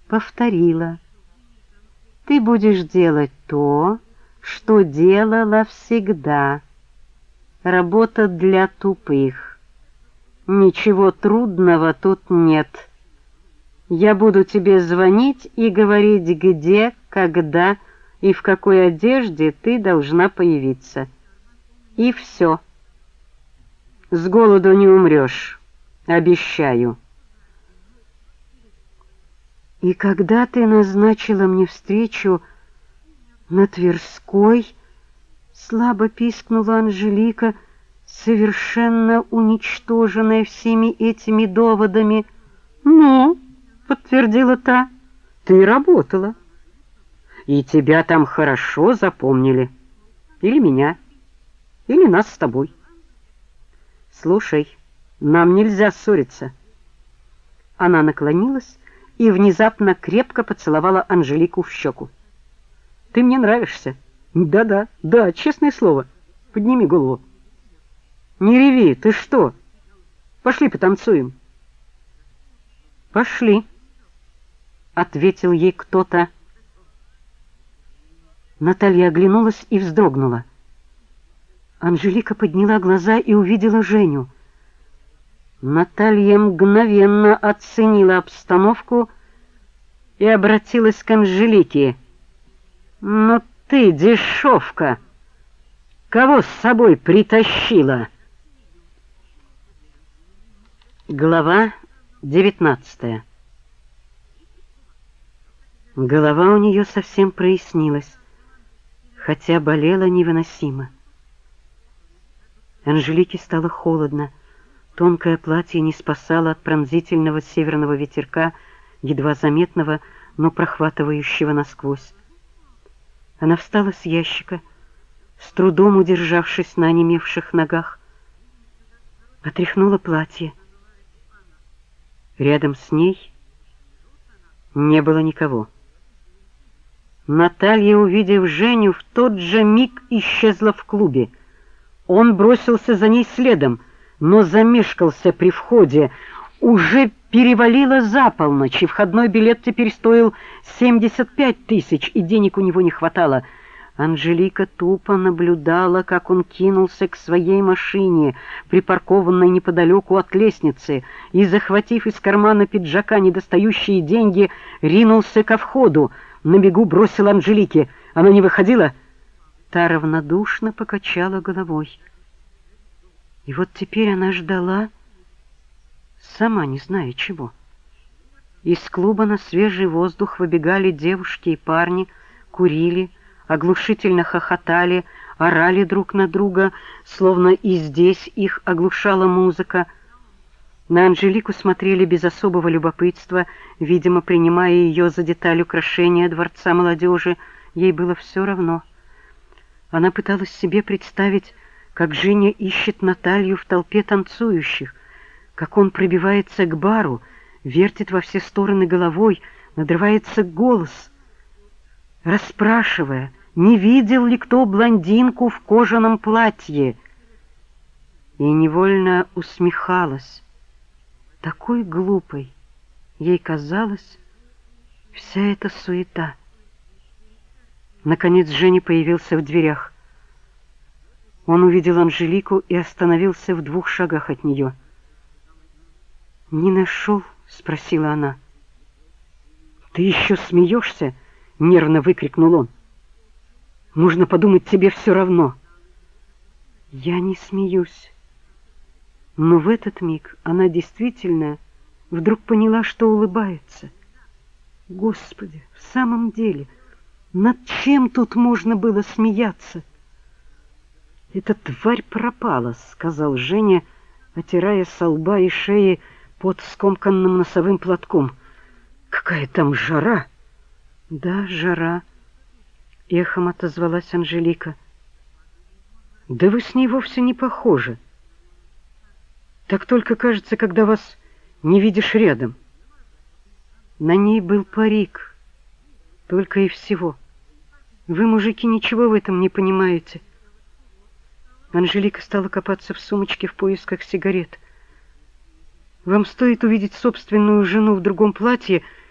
повторила: «Ты будешь делать то, что делала всегда. Работа для тупых. Ничего трудного тут нет. Я буду тебе звонить и говорить, где, когда и в какой одежде ты должна появиться. И все. С голоду не умрешь, обещаю». «И когда ты назначила мне встречу на Тверской?» — слабо пискнула Анжелика, совершенно уничтоженная всеми этими доводами. «Ну, — подтвердила та, — ты работала, и тебя там хорошо запомнили. Или меня, или нас с тобой. Слушай, нам нельзя ссориться». Она наклонилась и внезапно крепко поцеловала Анжелику в щеку. «Ты мне нравишься. Да-да, да, честное слово. Подними голову». «Не реви, ты что? Пошли потанцуем». «Пошли», — ответил ей кто-то. Наталья оглянулась и вздрогнула. Анжелика подняла глаза и увидела Женю. Наталья мгновенно оценила обстановку и обратилась к Анжелике. «Ну ты, дешевка, кого с собой притащила?» Глава 19. Голова у нее совсем прояснилась, хотя болела невыносимо. Анжелике стало холодно. Тонкое платье не спасало от пронзительного северного ветерка, едва заметного, но прохватывающего насквозь. Она встала с ящика, с трудом удержавшись на онемевших ногах, отряхнула платье. Рядом с ней не было никого. Наталья, увидев Женю, в тот же миг исчезла в клубе. Он бросился за ней следом, но замешкался при входе. Уже перевалило за полночь, и входной билет теперь стоил 75 тысяч, и денег у него не хватало. Анжелика тупо наблюдала, как он кинулся к своей машине, припаркованной неподалеку от лестницы, и, захватив из кармана пиджака недостающие деньги, ринулся ко входу. На бегу бросил Анжелике. Она не выходила. Та равнодушно покачала головой. И вот теперь она ждала, сама не зная чего. Из клуба на свежий воздух выбегали девушки и парни, курили, оглушительно хохотали, орали друг на друга, словно и здесь их оглушала музыка. На Анжелику смотрели без особого любопытства, видимо, принимая ее за деталь украшения Дворца молодежи. Ей было все равно. Она пыталась себе представить, как Женя ищет Наталью в толпе танцующих, как он пробивается к бару, вертит во все стороны головой, надрывается голос, расспрашивая, не видел ли кто блондинку в кожаном платье, и невольно усмехалась. Такой глупой ей казалась вся эта суета. Наконец Женя появился в дверях. Он увидел Анжелику и остановился в 2 шагах от нее. «Не нашел?» — спросила она. «Ты еще смеешься?» — нервно выкрикнул он. «Можно подумать, тебе все равно». «Я не смеюсь». Но в этот миг она действительно вдруг поняла, что улыбается. Господи, в самом деле, над чем тут можно было смеяться? «Эта тварь пропала», — сказал Женя, отирая со лба и шеи под скомканным носовым платком. «Какая там жара!» «Да, жара», — эхом отозвалась Анжелика. «Да вы с ней вовсе не похожи. Так только кажется, когда вас не видишь рядом». На ней был парик, только и всего. Вы, мужики, ничего в этом не понимаете. Анжелика стала копаться в сумочке в поисках сигарет. Вам стоит увидеть собственную жену в другом платье,